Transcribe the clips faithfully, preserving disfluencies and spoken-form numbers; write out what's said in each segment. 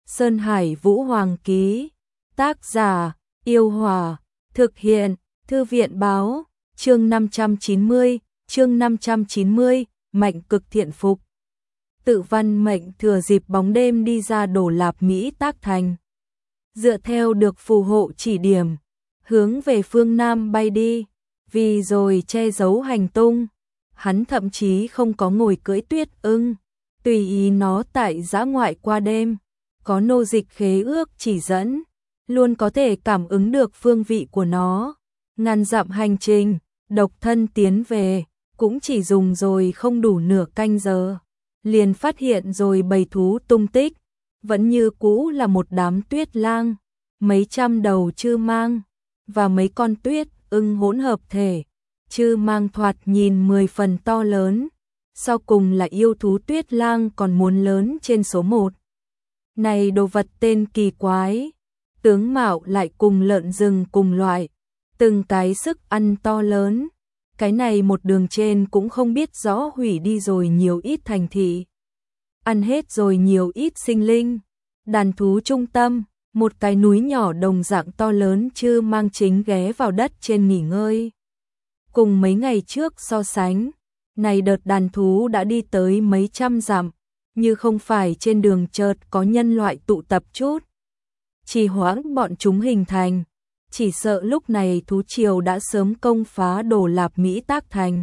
Sơn Hải Vũ Hoàng ký. Tác giả, Yêu Hòa. Thực hiện, Thư viện báo. Chương năm trăm chín mươi, chương năm trăm chín mươi, Mạnh Cực Thiện Phục. Tự Văn Mệnh thừa dịp bóng đêm đi ra Đổ Lạp Mỹ Tác Thành. Dựa theo được phù hộ chỉ điểm, hướng về phương Nam bay đi, vì rồi che giấu hành tung. Hắn thậm chí không có ngồi cưỡi Tuyết Ưng, tùy ý nó tại dã ngoại qua đêm, có nô dịch khế ước chỉ dẫn, luôn có thể cảm ứng được phương vị của nó. Ngàn dặm hành trình, độc thân tiến về, cũng chỉ dùng rồi không đủ nửa canh giờ, liền phát hiện rồi bầy thú tung tích, vẫn như cũ là một đám tuyết lang, mấy trăm đầu chư mang, và mấy con tuyết ưng hỗn hợp thể. Chư mang thoạt nhìn mười phần to lớn, sau cùng là yêu thú tuyết lang còn muốn lớn trên số một. Này đồ vật tên kỳ quái, tướng mạo lại cùng lợn rừng cùng loại, từng cái sức ăn to lớn, cái này một đường trên cũng không biết rõ hủy đi rồi nhiều ít thành thị, ăn hết rồi nhiều ít sinh linh. Đàn thú trung tâm, một cái núi nhỏ đồng dạng to lớn chư mang chính ghé vào đất trên nghỉ ngơi. Cùng mấy ngày trước so sánh, này đợt đàn thú đã đi tới mấy trăm dặm, như không phải trên đường chợt có nhân loại tụ tập chút trì hoãn bọn chúng hình thành, chỉ sợ lúc này thú triều đã sớm công phá Đổ Lạp Mỹ Tác Thành.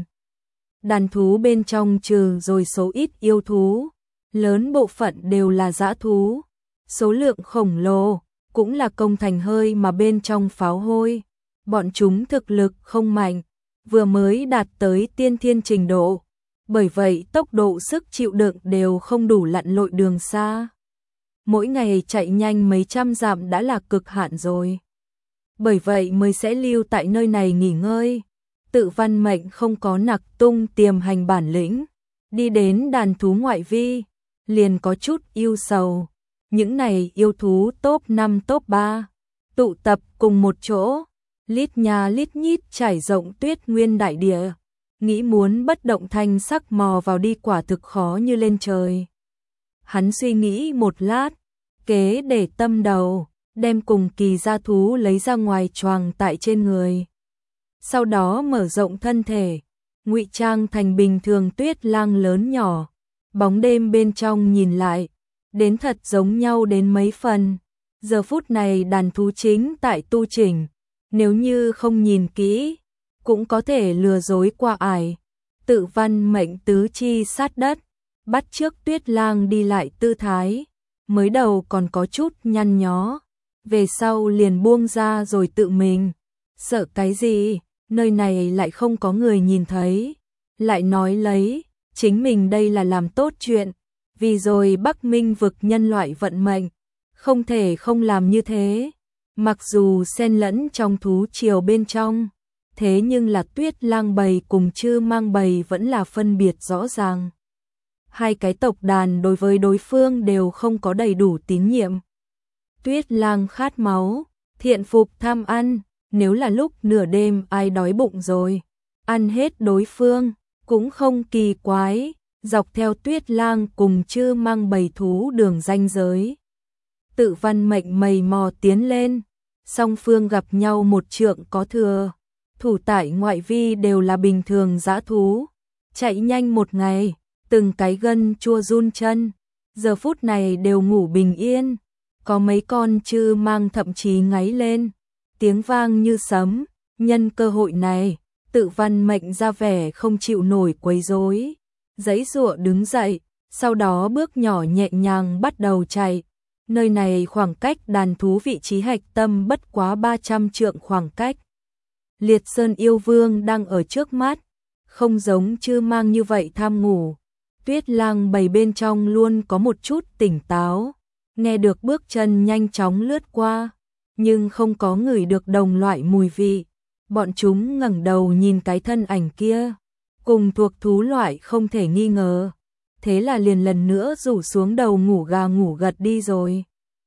Đàn thú bên trong trừ rồi số ít yêu thú, lớn bộ phận đều là dã thú, số lượng khổng lồ, cũng là công thành hơi mà bên trong pháo hôi. Bọn chúng thực lực không mạnh, vừa mới đạt tới tiên thiên trình độ, bởi vậy tốc độ sức chịu đựng đều không đủ lặn lội đường xa. Mỗi ngày chạy nhanh mấy trăm dặm đã là cực hạn rồi. Bởi vậy mới sẽ lưu tại nơi này nghỉ ngơi. Tự Văn Mệnh không có nặc tung tiềm hành bản lĩnh, đi đến đàn thú ngoại vi, liền có chút yêu sầu. Những này yêu thú top năm top ba, tụ tập cùng một chỗ, lít nha lít nhít trải rộng tuyết nguyên đại địa, nghĩ muốn bất động thanh sắc mò vào đi quả thực khó như lên trời. Hắn suy nghĩ một lát, kế để tâm đầu, đem cùng kỳ gia thú lấy ra ngoài choàng tại trên người. Sau đó mở rộng thân thể, ngụy trang thành bình thường tuyết lang lớn nhỏ, bóng đêm bên trong nhìn lại, đến thật giống nhau đến mấy phần. Giờ phút này đàn thú chính tại tu chỉnh, nếu như không nhìn kỹ, cũng có thể lừa dối qua ải. Tự Văn Mệnh tứ chi sát đất, bắt chước tuyết lang đi lại tư thái, mới đầu còn có chút nhăn nhó, về sau liền buông ra rồi tự mình. Sợ cái gì, nơi này lại không có người nhìn thấy, lại nói lấy, chính mình đây là làm tốt chuyện, vì rồi Bắc Minh vực nhân loại vận mệnh, không thể không làm như thế. Mặc dù xen lẫn trong thú triều bên trong, thế nhưng là tuyết lang bầy cùng chư mang bầy vẫn là phân biệt rõ ràng. Hai cái tộc đàn đối với đối phương đều không có đầy đủ tín nhiệm. Tuyết lang khát máu, thiện phục tham ăn, nếu là lúc nửa đêm ai đói bụng rồi, ăn hết đối phương, cũng không kỳ quái. Dọc theo tuyết lang cùng chư mang bầy thú đường ranh giới, Tự Văn Mệnh mầy mò tiến lên, song phương gặp nhau một trượng có thừa, thủ tại ngoại vi đều là bình thường dã thú, chạy nhanh một ngày, từng cái gân chua run chân, giờ phút này đều ngủ bình yên, có mấy con chư mang thậm chí ngáy lên, tiếng vang như sấm. Nhân cơ hội này, Tự Văn Mệnh ra vẻ không chịu nổi quấy rối, giãy giụa đứng dậy, sau đó bước nhỏ nhẹ nhàng bắt đầu chạy. Nơi này khoảng cách đàn thú vị trí hạch tâm bất quá ba trăm trượng khoảng cách. Liệt Sơn yêu vương đang ở trước mắt, không giống chư mang như vậy tham ngủ. Tuyết lang bầy bên trong luôn có một chút tỉnh táo, nghe được bước chân nhanh chóng lướt qua, nhưng không có ngửi được đồng loại mùi vị. Bọn chúng ngẩng đầu nhìn cái thân ảnh kia, cùng thuộc thú loại không thể nghi ngờ, thế là liền lần nữa rủ xuống đầu ngủ gà ngủ gật đi rồi.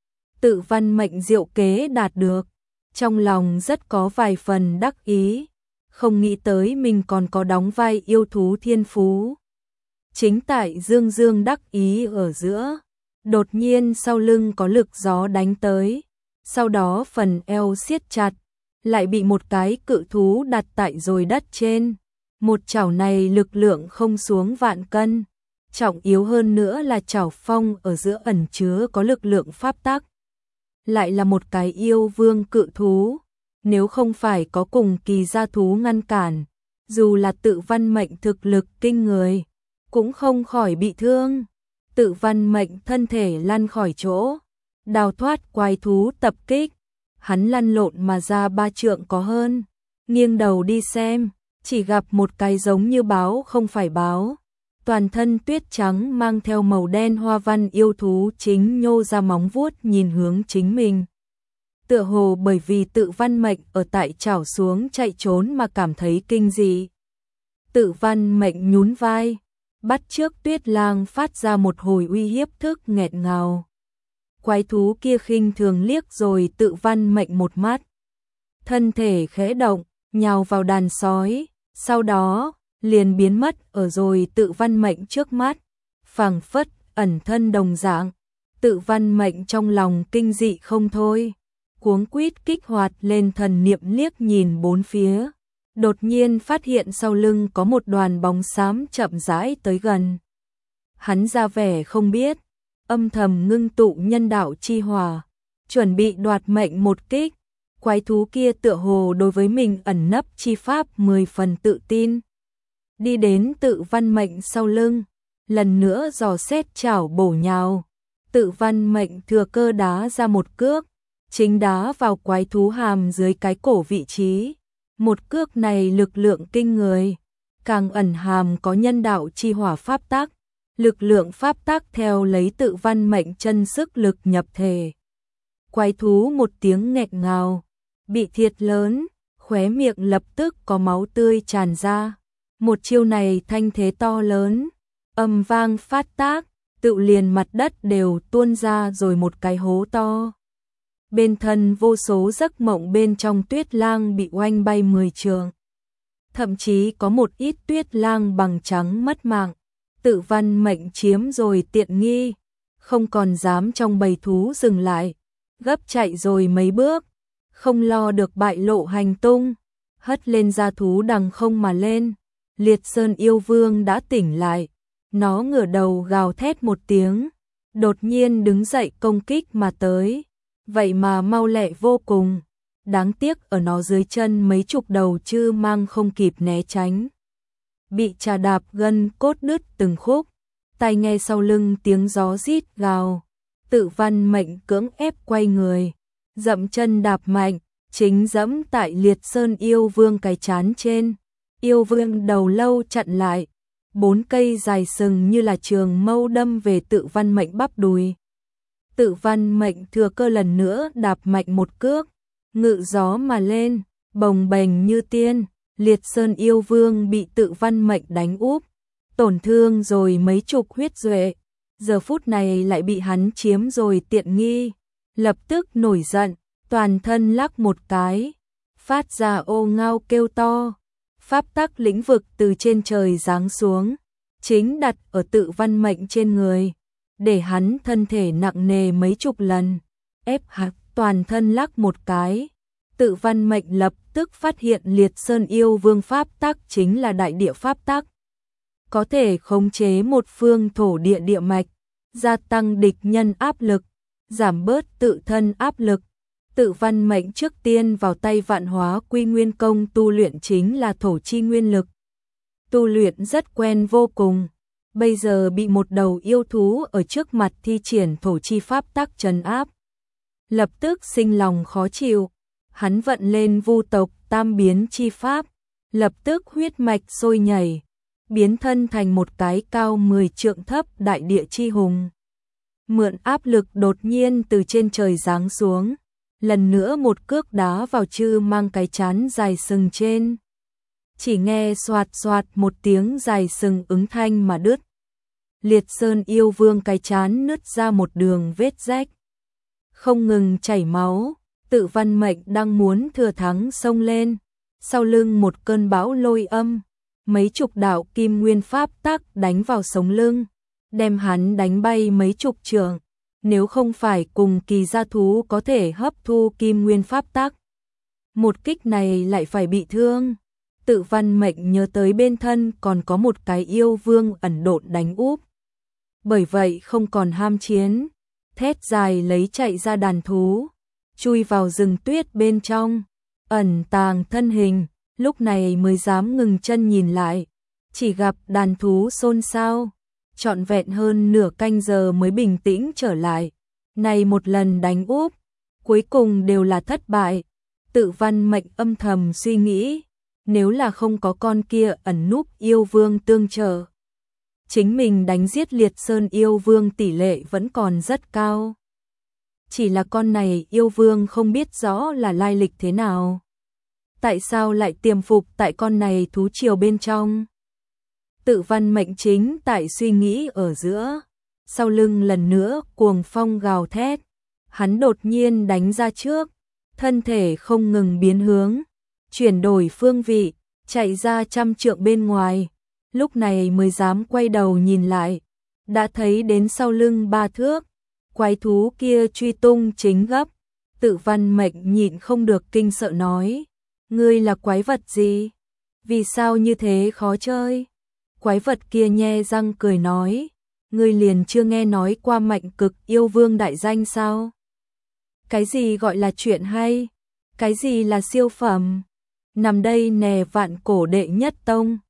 Tự Văn Mệnh diệu kế đạt được, trong lòng rất có vài phần đắc ý, không nghĩ tới mình còn có đóng vai yêu thú thiên phú. Chính tại dương dương đắc ý ở giữa, Đột nhiên sau lưng có lực gió đánh tới, sau đó phần eo siết chặt, lại bị một cái cự thú đặt tại rồi đất trên. Một chảo này lực lượng không xuống vạn cân, trọng yếu hơn nữa là chảo phong ở giữa ẩn chứa có lực lượng pháp tắc. Lại là một cái yêu vương cự thú, nếu không phải có cùng kỳ gia thú ngăn cản, dù là Tự Văn Mệnh thực lực kinh người, cũng không khỏi bị thương. Tự Văn Mệnh thân thể lăn khỏi chỗ, đào thoát quái thú tập kích, hắn lăn lộn mà ra ba trượng có hơn, nghiêng đầu đi xem, chỉ gặp một cái giống như báo không phải báo, toàn thân tuyết trắng mang theo màu đen hoa văn yêu thú chính nhô ra móng vuốt nhìn hướng chính mình. Tựa hồ bởi vì Tự Văn Mệnh ở tại chảo xuống chạy trốn mà cảm thấy kinh dị. Tự Văn Mệnh nhún vai, bắt trước Tuyết Lang phát ra một hồi uy hiếp thức nghẹt ngào. Quái thú kia khinh thường liếc rồi Tự Văn Mệnh một mắt. Thân thể khẽ động, nhào vào đàn sói, sau đó liền biến mất ở rồi Tự Văn Mệnh trước mắt, phảng phất ẩn thân đồng dạng. Tự Văn Mệnh trong lòng kinh dị không thôi, cuống quýt kích hoạt lên thần niệm liếc nhìn bốn phía, đột nhiên phát hiện sau lưng có một đoàn bóng xám chậm rãi tới gần. Hắn ra vẻ không biết, âm thầm ngưng tụ nhân đạo chi hỏa, chuẩn bị đoạt mệnh một kích. Quái thú kia tựa hồ đối với mình ẩn nấp chi pháp mười phần tự tin. Đi đến Tự Văn Mệnh sau lưng, lần nữa dò xét chảo bổ nhào. Tự Văn Mệnh thừa cơ đá ra một cước, chính đá vào quái thú hàm dưới cái cổ vị trí. Một cước này lực lượng kinh người, càng ẩn hàm có nhân đạo chi hỏa pháp tắc, lực lượng pháp tắc theo lấy Tự Văn Mệnh chân sức lực nhập thể. Quái thú một tiếng nghẹt ngào, bị thiệt lớn, khóe miệng lập tức có máu tươi tràn ra. Một chiêu này thanh thế to lớn, âm vang phát tác, tự liền mặt đất đều tuôn ra rồi một cái hố to. Bên thân vô số giấc mộng bên trong Tuyết Lang bị oanh bay mười trượng. Thậm chí có một ít Tuyết Lang bằng trắng mất mạng. Tự Văn Mệnh chiếm rồi tiện nghi, không còn dám trong bầy thú dừng lại, gấp chạy rồi mấy bước, không lo được bại lộ hành tung, hất lên ra thú đằng không mà lên. Liệt Sơn yêu vương đã tỉnh lại, nó ngửa đầu gào thét một tiếng, đột nhiên đứng dậy công kích mà tới, vậy mà mau lẹ vô cùng, đáng tiếc ở nó dưới chân mấy chục đầu chư mang không kịp né tránh, bị trà đạp gân cốt đứt từng khúc. Tai nghe sau lưng tiếng gió rít gào, Tự Văn Mệnh cưỡng ép quay người, dậm chân đạp mạnh, chính dẫm tại Liệt Sơn yêu vương cái chán trên. Yêu vương đầu lâu chặn lại, bốn cây dài sừng như là trường mâu đâm về Tự Văn Mệnh bắp đùi. Tự Văn Mệnh thừa cơ lần nữa đạp mạnh một cước, ngự gió mà lên, bồng bềnh như tiên. Liệt Sơn yêu vương bị Tự Văn Mệnh đánh úp, tổn thương rồi mấy chục huyết duệ, giờ phút này lại bị hắn chiếm rồi tiện nghi, lập tức nổi giận, toàn thân lắc một cái, phát ra ô ngao kêu to. Pháp tắc lĩnh vực từ trên trời giáng xuống, chính đặt ở Tự Văn Mệnh trên người, để hắn thân thể nặng nề mấy chục lần, ép hắn toàn thân lắc một cái. Tự Văn Mệnh lập tức phát hiện Liệt Sơn yêu vương pháp tắc chính là đại địa pháp tắc, có thể khống chế một phương thổ địa địa mạch, gia tăng địch nhân áp lực, giảm bớt tự thân áp lực. Tự Văn Mệnh trước tiên vào tay Vạn Hóa Quy Nguyên Công tu luyện chính là thổ chi nguyên lực. Tu luyện rất quen vô cùng, bây giờ bị một đầu yêu thú ở trước mặt thi triển thổ chi pháp tắc trấn áp. Lập tức sinh lòng khó chịu, hắn vận lên vu tộc tam biến chi pháp, lập tức huyết mạch sôi nhảy, biến thân thành một cái cao mười trượng thấp đại địa chi hùng. Mượn áp lực đột nhiên từ trên trời giáng xuống, lần nữa một cước đá vào chư mang cái chán dài sừng trên. Chỉ nghe xoạt xoạt một tiếng dài sừng ứng thanh mà đứt. Liệt Sơn yêu vương cái chán nứt ra một đường vết rách, không ngừng chảy máu. Tự Văn Mệnh đang muốn thừa thắng xông lên, sau lưng một cơn bão lôi âm, mấy chục đạo kim nguyên pháp tắc đánh vào sống lưng, đem hắn đánh bay mấy chục trượng, nếu không phải cùng kỳ gia thú có thể hấp thu kim nguyên pháp tắc. Một kích này lại phải bị thương. Tự Văn Mệnh nhớ tới bên thân còn có một cái yêu vương ẩn độn đánh úp. Bởi vậy không còn ham chiến, thét dài lấy chạy ra đàn thú, chui vào rừng tuyết bên trong, ẩn tàng thân hình, lúc này mới dám ngừng chân nhìn lại, chỉ gặp đàn thú xôn xao, trọn vẹn hơn nửa canh giờ mới bình tĩnh trở lại. Này một lần đánh úp, cuối cùng đều là thất bại. Tự Văn Mệnh âm thầm suy nghĩ, nếu là không có con kia ẩn núp yêu vương tương trợ, chính mình đánh giết Liệt Sơn yêu vương tỷ lệ vẫn còn rất cao. Chỉ là con này yêu vương không biết rõ là lai lịch thế nào. Tại sao lại tiềm phục tại con này thú triều bên trong? Tự Văn Mệnh chính tại suy nghĩ ở giữa, sau lưng lần nữa cuồng phong gào thét, hắn đột nhiên đánh ra trước, thân thể không ngừng biến hướng, chuyển đổi phương vị, chạy ra trăm trượng bên ngoài, lúc này mới dám quay đầu nhìn lại, đã thấy đến sau lưng ba thước, quái thú kia truy tung chính gấp. Tự Văn Mệnh nhịn không được kinh sợ nói, ngươi là quái vật gì? Vì sao như thế khó chơi? Quái vật kia nhe răng cười nói, ngươi liền chưa nghe nói qua Mạnh Cực yêu vương đại danh sao? Cái gì gọi là chuyện hay? Cái gì là siêu phẩm? Nằm đây nè vạn cổ đệ nhất tông.